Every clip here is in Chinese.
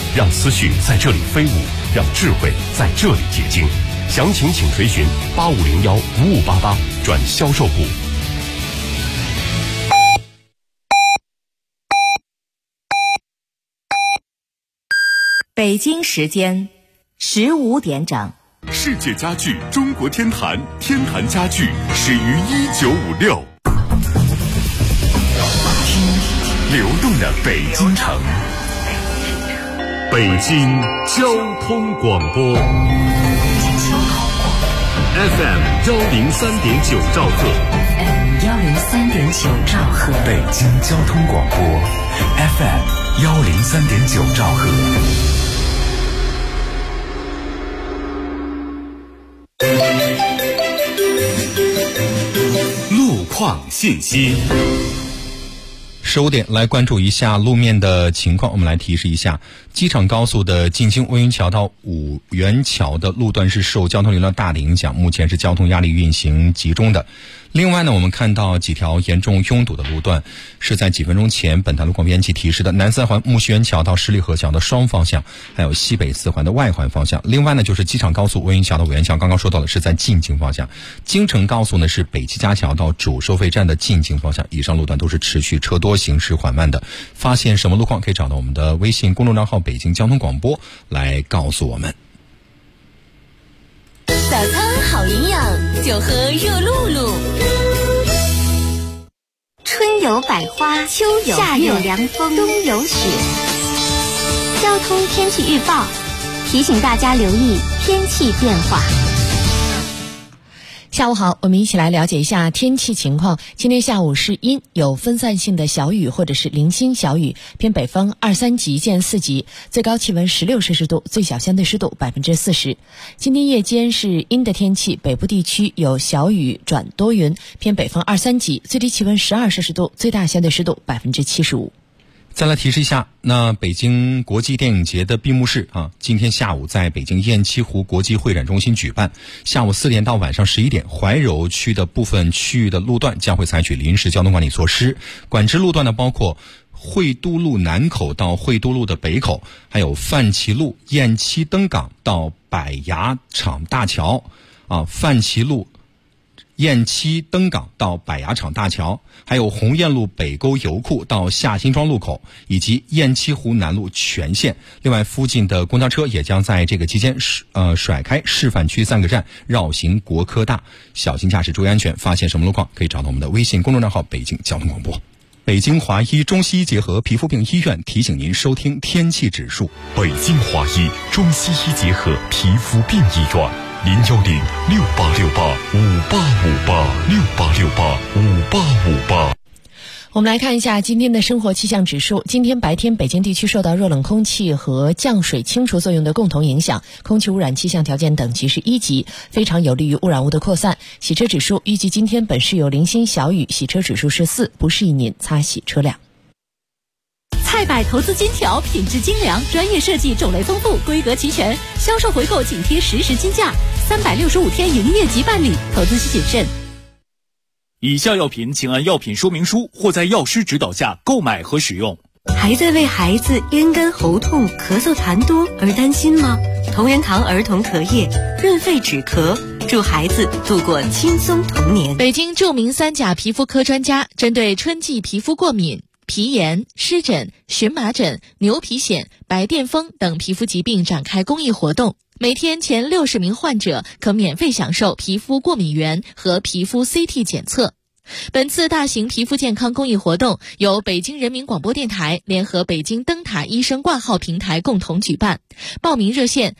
让思绪在这里飞舞，让智慧在这里结晶。详情请垂询8501-5588转销售部。 北京时间15点整。 世界家具中国天坛，天坛家具始于1956。流动的北京城，北京交通广播 FM 103.9兆赫， 103.9兆赫， 北京交通广播 FM 103.9兆赫。 路况信息。 15点来关注一下路面的情况，我们来提示一下，机场高速的进京温榆桥到五元桥的路段是受交通流量大的影响，目前是交通压力运行集中的。另外呢，我们看到几条严重拥堵的路段是在几分钟前本台路况编辑提示的南三环木樨园桥到十里河桥的双方向，还有西北四环的外环方向。另外呢，就是机场高速温榆桥到五元桥，刚刚说到的是在进京方向。京承高速呢是北七家桥到主收费站的进京方向，以上路段都是持续车多行驶缓慢的。发现什么路况可以找到我们的微信公众账号北京交通广播来告诉我们。 早餐好营养，就喝热露露。 春有百花，秋有夏有凉风，冬有雪。交通天气预报提醒大家留意天气变化。 下午好，我们一起来了解一下天气情况。今天下午是阴，有分散性的小雨或者是零星小雨，偏北风2、3级见4级，最高气温16摄氏度，最小相对湿度40%。今天夜间是阴的天气，北部地区有小雨转多云，偏北风2、3级，最低气温12摄氏度，最大相对湿度75%。 再来提示一下，那北京国际电影节的闭幕式今天下午在北京雁栖湖国际会展中心举办。下午4点到晚上11点，怀柔区的部分区域的路段将会采取临时交通管理措施。管制路段呢，包括惠都路南口到惠都路的北口，还有范齐路雁栖登港到柏崖厂大桥范齐路雁栖登港到柏崖厂大桥，还有鸿雁路北沟油库到下辛庄路口，以及雁栖湖南路全线。另外，附近的公交车也将在这个期间甩开示范区3个站，绕行国科大。小心驾驶，注意安全。发现什么路况，可以找到我们的微信公众账号北京交通广播。北京华医中西医结合皮肤病医院提醒您收听天气指数。 北京华医中西医结合皮肤病医院，010-6868-5858，6868-5858。 我们来看一下今天的生活气象指数。今天白天北京地区受到热冷空气和降水清除作用的共同影响，空气污染气象条件等级是1级，非常有利于污染物的扩散。洗车指数预计今天本市有零星小雨，洗车指数是4，不适宜您擦洗车辆。 菜百投资金条，品质精良，专业设计，种类丰富，规格齐全，销售回购紧贴实时金价，365天营业即办理，投资需谨慎。 以下药品请按药品说明书或在药师指导下购买和使用。 还在为孩子咽干喉痛、咳嗽痰多而担心吗？同仁堂儿童咳液润肺止咳，祝孩子度过轻松童年。 北京著名3甲皮肤科专家针对春季皮肤过敏、皮炎、湿疹、荨麻疹、牛皮癣、白癜风等皮肤疾病展开公益活动，每天前60名患者可免费享受皮肤过敏原和皮肤 CT 检测。本次大型皮肤健康公益活动由北京人民广播电台联合北京灯塔医生挂号平台共同举办，报名热线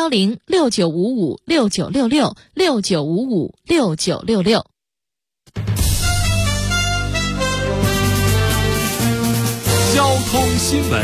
010-6955-6966，6955-6966。 交通新闻。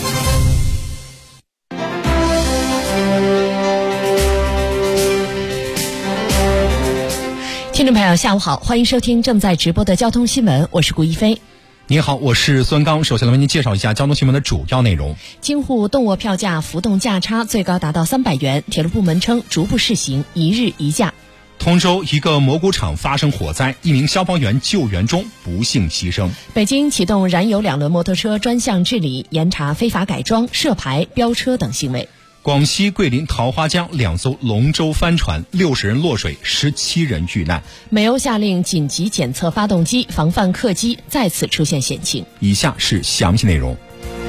听众朋友下午好，欢迎收听正在直播的交通新闻，我是顾一飞。 你好，我是孙刚。首先来为您介绍一下交通新闻的主要内容。 京沪动卧票价浮动价差最高达到300元，铁路部门称逐步试行1日1价。 通州一个蘑菇厂发生火灾，一名消防员救援中不幸牺牲。 北京启动燃油2轮摩托车专项治理，严查非法改装、涉牌、飙车等行为。 广西桂林桃花江2艘龙舟帆船，60人落水，17人遇难。 美欧下令紧急检测发动机，防范客机再次出现险情。 以下是详细内容。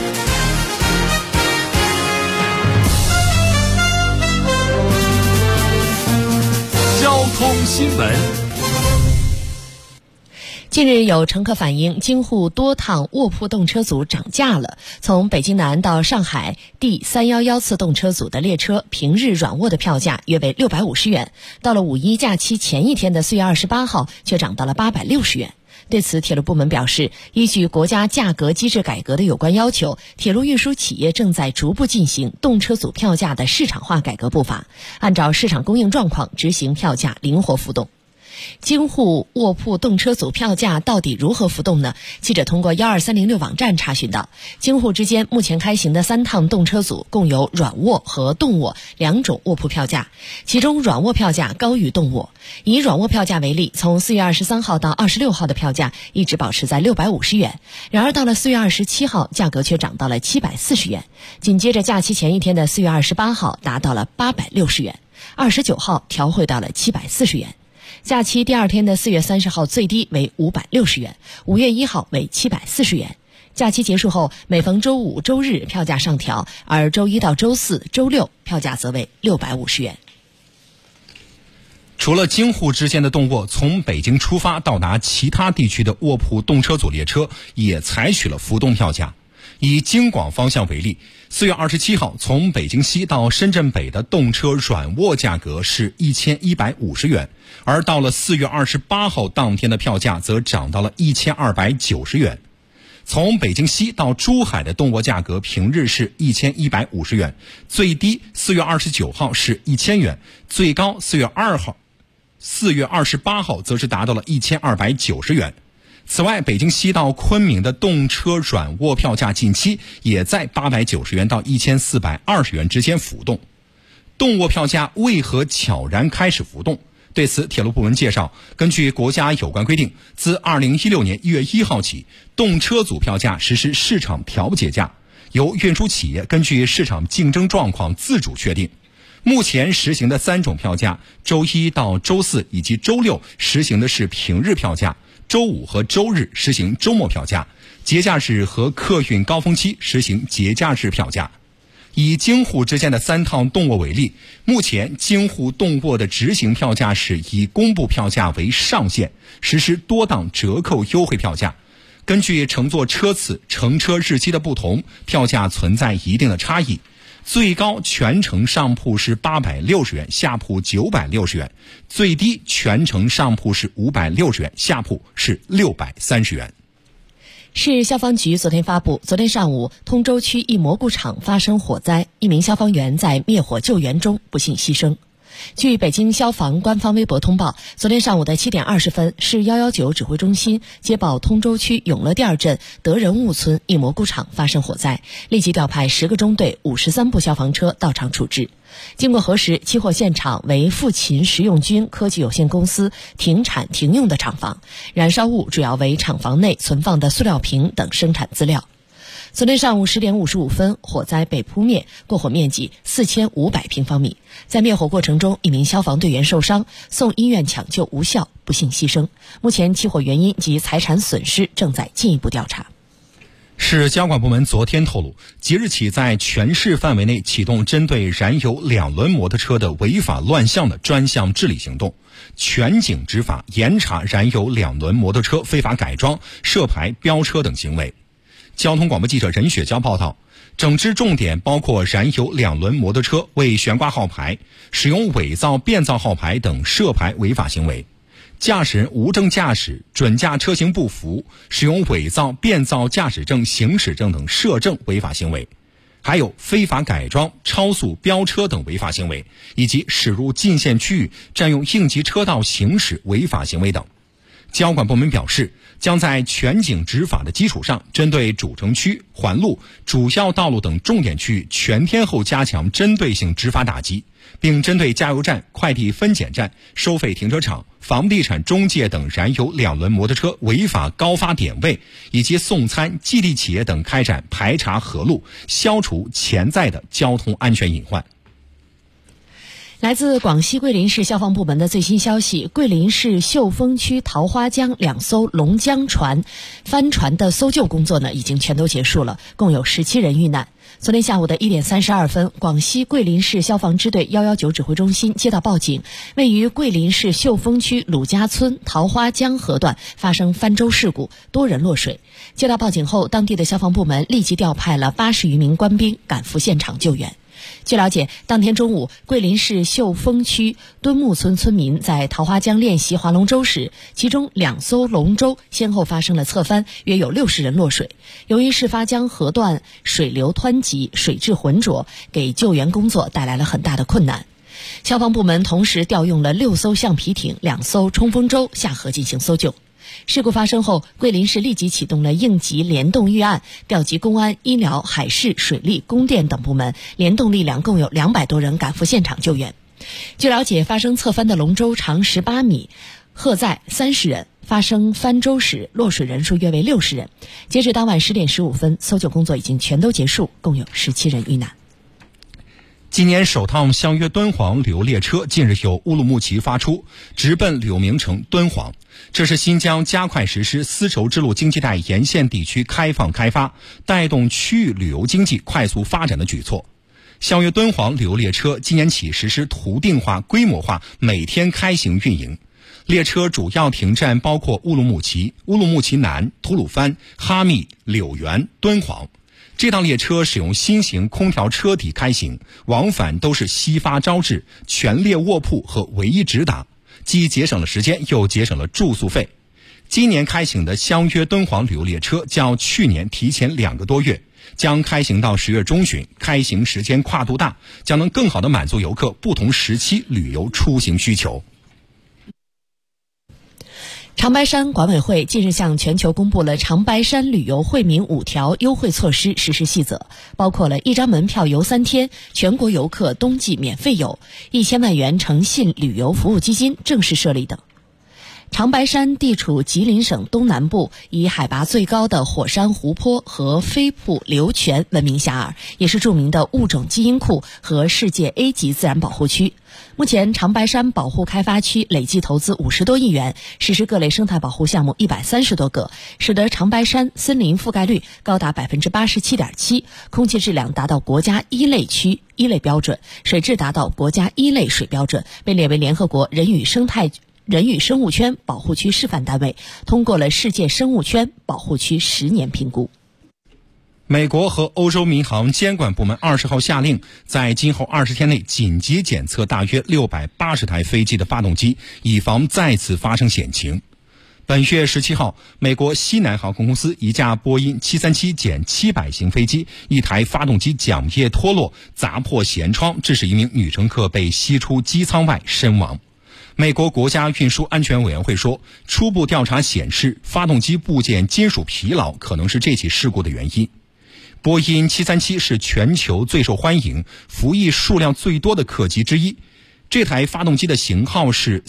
交通新闻。 近日有乘客反映，京沪多趟卧铺动车组涨价了。从北京南到上海D311次动车组的列车平日软卧的票价约为650元，到了5·1假期前一天的4月28号却涨到了860元。对此，铁路部门表示，依据国家价格机制改革的有关要求，铁路运输企业正在逐步进行动车组票价的市场化改革步伐，按照市场供应状况执行票价灵活浮动。京沪卧铺动车组票价到底如何浮动呢？记者通过12306网站查询到，京沪之间目前开行的3趟动车组共有软卧和动卧2种卧铺票价，其中软卧票价高于动卧。以软卧票价为例，从4月23号到26号的票价一直保持在650元，然而到了4月27号，价格却涨到了740元，紧接着假期前一天的4月28号达到了860元，29号调回到了740元。假期第二天的4月30号最低为560元，5月1号为740元。假期结束后，每逢周五、周日票价上调，而周一到周四、周六票价则为650元。 除了京沪之间的动卧，从北京出发到达其他地区的卧铺动车组列车也采取了浮动票价。以京广方向为例，4月27号从北京西到深圳北的动车软卧价格是1150元，而到了4月28号当天的票价则涨到了1290元。从北京西到珠海的动卧价格平日是1150元，最低4月29号是1000元，最高4月28号则是达到了1290元。此外，北京西到昆明的动车软卧票价近期也在890元到1420元之间浮动。动卧票价为何悄然开始浮动？对此，铁路部门介绍，根据国家有关规定，自2016年1月1号起，动车组票价实施市场调节价，由运输企业根据市场竞争状况自主确定。目前实行的3种票价，周一到周四以及周六实行的是平日票价，周五和周日实行周末票价，节假日和客运高峰期实行节假日票价。以京沪之间的3趟动卧为例，目前京沪动卧的执行票价是以公布票价为上限，实施多档折扣优惠票价。根据乘坐车次、乘车日期的不同，票价存在一定的差异。最高全程上铺是860元，下铺960元；最低全程上铺是560元，下铺是630元。 市消防局昨天发布，昨天上午通州区一蘑菇厂发生火灾，一名消防员在灭火救援中不幸牺牲。据北京消防官方微博通报，昨天上午的7点20分，市119指挥中心接报通州区永乐店镇德仁坞村一蘑菇厂发生火灾，立即调派10个中队、53部消防车到场处置。经过核实，起火现场为富勤食用菌科技有限公司停产停用的厂房，燃烧物主要为厂房内存放的塑料瓶等生产资料。昨天上午10点55分，火灾被扑灭，过火面积4500平方米。在灭火过程中，一名消防队员受伤，送医院抢救无效，不幸牺牲。目前起火原因及财产损失正在进一步调查。 市交管部门昨天透露，即日起在全市范围内启动针对燃油2轮摩托车的违法乱象的专项治理行动，全警执法，严查燃油2轮摩托车非法改装、涉牌、飙车等行为。交通广播记者任雪娇报道，整治重点包括燃油2轮摩托车未悬挂号牌、使用伪造、变造号牌等涉牌违法行为，驾驶人无证驾驶、准驾车型不符、使用伪造、变造驾驶证、行驶证等涉证违法行为，还有非法改装、超速、飙车等违法行为，以及驶入禁限区域、占用应急车道行驶违法行为等。 交管部门表示，将在全景执法的基础上，针对主城区、环路、主要道路等重点区域全天候加强针对性执法打击，并针对加油站、快递分拣站、收费停车场、房地产中介等燃油两轮摩托车违法高发点位以及送餐、基地企业等开展排查核录，消除潜在的交通安全隐患。 来自广西桂林市消防部门的最新消息，桂林市秀峰区桃花江2艘龙江船帆船的搜救工作已经全都结束了，共有17人遇难。昨天下午的1点32分，广西桂林市消防支队119指挥中心接到报警，位于桂林市秀峰区鲁家村桃花江河段发生翻舟事故，多人落水。接到报警后，当地的消防部门立即调派了80余名官兵赶赴现场救援。据了解，当天中午，桂林市秀峰区墩木村村民在桃花江练习划龙舟时，其中2艘龙舟先后发生了侧翻，约有60人落水。由于事发江河段水流湍急，水质浑浊，给救援工作带来了很大的困难。消防部门同时调用了6艘橡皮艇、2艘冲锋舟下河进行搜救。事故发生后，桂林市立即启动了应急联动预案，调集公安、医疗、海事、水利、供电等部门，联动力量共有200多人赶赴现场救援。据了解，发生侧翻的龙舟长18米，荷载30人，发生翻舟时落水人数约为60人。截止当晚10点15分，搜救工作已经全都结束，共有17人遇难。 今年首趟相约敦煌旅游列车近日由乌鲁木齐发出，直奔柳名城敦煌。这是新疆加快实施丝绸之路经济带沿线地区开放开发，带动区域旅游经济快速发展的举措。相约敦煌旅游列车今年起实施图定化、规模化，每天开行运营。列车主要停站包括乌鲁木齐、乌鲁木齐南、吐鲁番、哈密、柳源、敦煌。这趟列车使用新型空调车体开行，往返都是西发招致，全列卧铺和唯一直达，既节省了时间，又节省了住宿费。今年开行的相约敦煌旅游列车较去年提前2个多月，将开行到10月中旬，开行时间跨度大，将能更好地满足游客不同时期旅游出行需求。 长白山管委会近日向全球公布了长白山旅游惠民5条优惠措施实施细则，包括了1张门票游3天，全国游客冬季免费游，1000万元诚信旅游服务基金正式设立等。长白山地处吉林省东南部，以海拔最高的火山湖泊和飞瀑流泉闻名遐迩，也是著名的物种基因库和世界 A 级自然保护区。目前长白山保护开发区累计投资50多亿元，实施各类生态保护项目130多个，使得长白山森林覆盖率高达 87.7%， 空气质量达到国家1类区1类标准，水质达到国家1类水标准，被列为联合国人与生物圈保护区示范单位，通过了世界生物圈保护区10年评估。 美国和欧洲民航监管部门20号下令，在今后20天内紧急检测大约680台飞机的发动机，以防再次发生险情。本月17号，美国西南航空公司一架波音737-700型飞机，一台发动机桨叶脱落，砸破舷窗，致使一名女乘客被吸出机舱外身亡。美国国家运输安全委员会说，初步调查显示，发动机部件金属疲劳可能是这起事故的原因。波音737是全球最受欢迎、服役数量最多的客机之一。这台发动机的型号是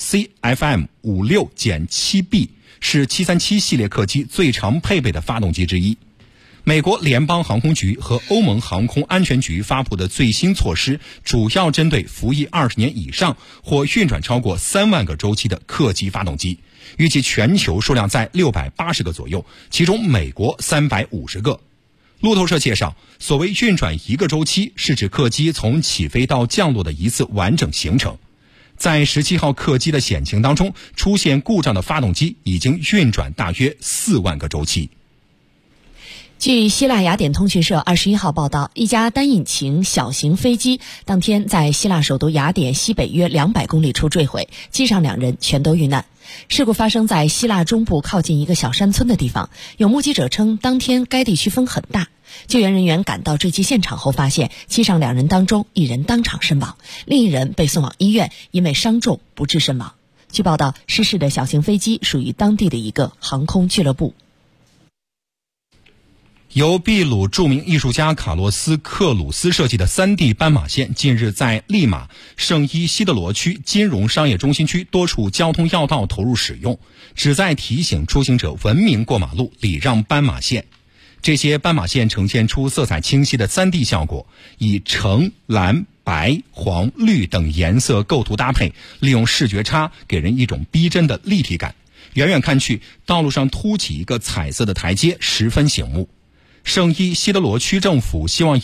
CFM56-7B， 是737系列客机最常配备的发动机之一。美国联邦航空局和欧盟航空安全局发布的最新措施，主要针对服役20年以上或运转超过3万个周期的客机发动机，预计全球数量在680个左右，其中美国350个。路透社介绍，所谓运转1个周期，是指客机从起飞到降落的一次完整行程。在17号客机的险情当中，出现故障的发动机已经运转大约4万个周期。 据希腊雅典通讯社21号报道，一架单引擎小型飞机当天在希腊首都雅典西北约200公里处坠毁，机上2人全都遇难。事故发生在希腊中部靠近一个小山村的地方，有目击者称，当天该地区风很大。救援人员赶到坠机现场后发现，机上2人当中1人当场身亡，另1人被送往医院，因为伤重不治身亡。 据报道，失事的小型飞机属于当地的一个航空俱乐部。 由秘鲁著名艺术家卡洛斯·克鲁斯设计的 3D 斑马线近日在利马圣伊西德罗区金融商业中心区多处交通要道投入使用，旨在提醒出行者文明过马路，礼让斑马线。这些斑马线呈现出色彩清晰的 3D 效果，以橙、蓝、白、黄、绿等颜色构图搭配，利用视觉差给人一种逼真的立体感。远远看去，道路上凸起一个彩色的台阶，十分醒目。圣伊西德罗区政府希望